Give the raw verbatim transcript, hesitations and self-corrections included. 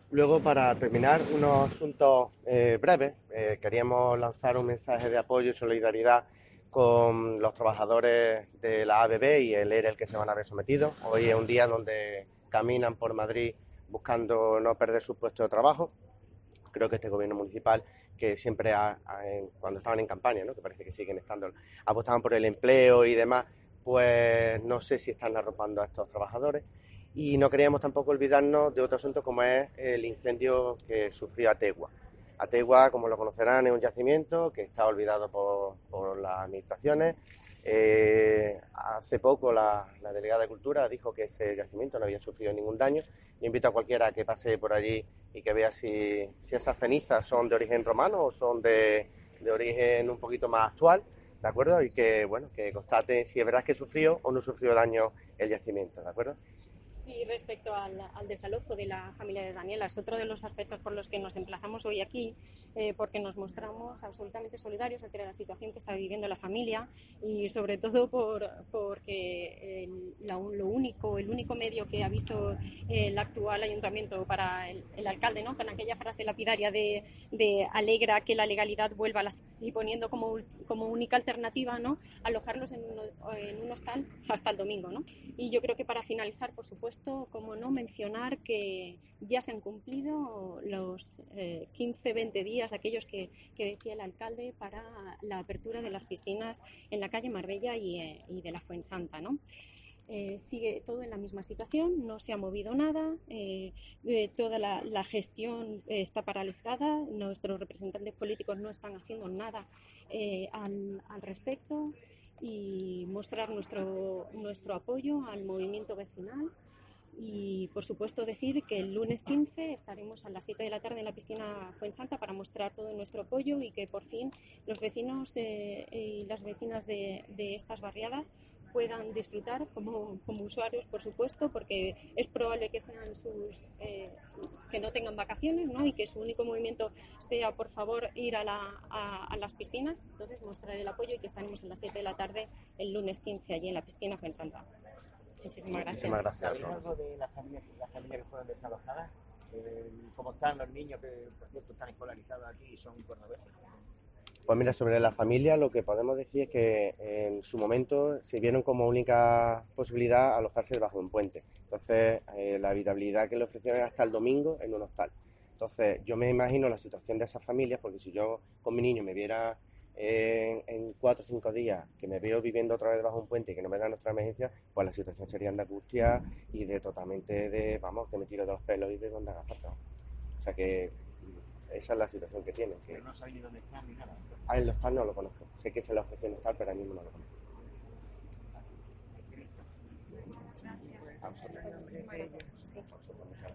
Luego, para terminar, unos asuntos eh, breves. Eh, queríamos lanzar un mensaje de apoyo y solidaridad con los trabajadores de la A B B y el E R E al que se van a ver sometidos. Hoy es un día donde caminan por Madrid buscando no perder sus puestos de trabajo. Creo que este gobierno municipal, que siempre ha, ha, cuando estaban en campaña, ¿no?, que parece que siguen estando, apostaban por el empleo y demás, pues no sé si están arropando a estos trabajadores. Y no queríamos tampoco olvidarnos de otro asunto, como es el incendio que sufrió Ategua. Ategua, como lo conocerán, es un yacimiento que está olvidado por, por las administraciones. Eh, hace poco la, la delegada de Cultura dijo que ese yacimiento no había sufrido ningún daño. Yo invito a cualquiera que pase por allí y que vea si, si esas cenizas son de origen romano o son de, de origen un poquito más actual, ¿de acuerdo? Y que, bueno, que constaten si es verdad que sufrió o no sufrió daño el yacimiento, ¿de acuerdo? Y respecto al, al desalojo de la familia de Daniela, es otro de los aspectos por los que nos emplazamos hoy aquí, eh, porque nos mostramos absolutamente solidarios ante la situación que está viviendo la familia y sobre todo por, porque el, la, lo único, el único medio que ha visto el actual ayuntamiento para el, el alcalde, ¿no?, con aquella frase lapidaria de, de alegra que la legalidad vuelva a la, y poniendo como, como única alternativa, ¿no?, alojarlos en un, en un hostal hasta el domingo, ¿no? Y yo creo que para finalizar, por supuesto, como no mencionar que ya se han cumplido los eh, quince veinte días, aquellos que, que decía el alcalde, para la apertura de las piscinas en la calle Marbella y, eh, y de la Fuensanta, ¿no? Eh, sigue todo en la misma situación, no se ha movido nada, eh, eh, toda la, la gestión eh, está paralizada, nuestros representantes políticos no están haciendo nada eh, al, al respecto, y mostrar nuestro, nuestro apoyo al movimiento vecinal. Y, por supuesto, decir que el lunes quince estaremos a las siete de la tarde en la piscina Fuensanta para mostrar todo nuestro apoyo y que, por fin, los vecinos eh, y las vecinas de, de estas barriadas puedan disfrutar como, como usuarios, por supuesto, porque es probable que sean sus eh, que no tengan vacaciones, ¿no?, y que su único movimiento sea, por favor, ir a, la, a, a las piscinas. Entonces, mostrar el apoyo y que estaremos a las siete de la tarde el lunes quince allí en la piscina Fuensanta. Muchísimas gracias. Muchísimas gracias a ¿Sabéis todos. algo de las familias, las familias que fueron desalojadas? Eh, ¿Cómo están los niños que, por cierto, están escolarizados aquí y son cordobeses? Pues mira, sobre la familia lo que podemos decir es que en su momento se vieron como única posibilidad alojarse debajo de un puente. Entonces, eh, la habitabilidad que le ofrecieron era hasta el domingo en un hostal. Entonces, yo me imagino la situación de esas familias, porque si yo con mi niño me viera en, en cuatro o cinco días que me veo viviendo otra vez debajo de un puente y que no me dan otra emergencia, pues la situación sería de angustia y de totalmente de, vamos, que me tiro de los pelos y de donde haga falta. O sea que esa es la situación que tienen. Que... Pero no sabéis ni dónde están ni nada. Ah, el hostal no lo conozco. Sé que se le ofreció un hostal, pero ahora mismo no lo conozco. Gracias. A vosotros. Muchísimas gracias. Sí. A vosotros, muchas gracias.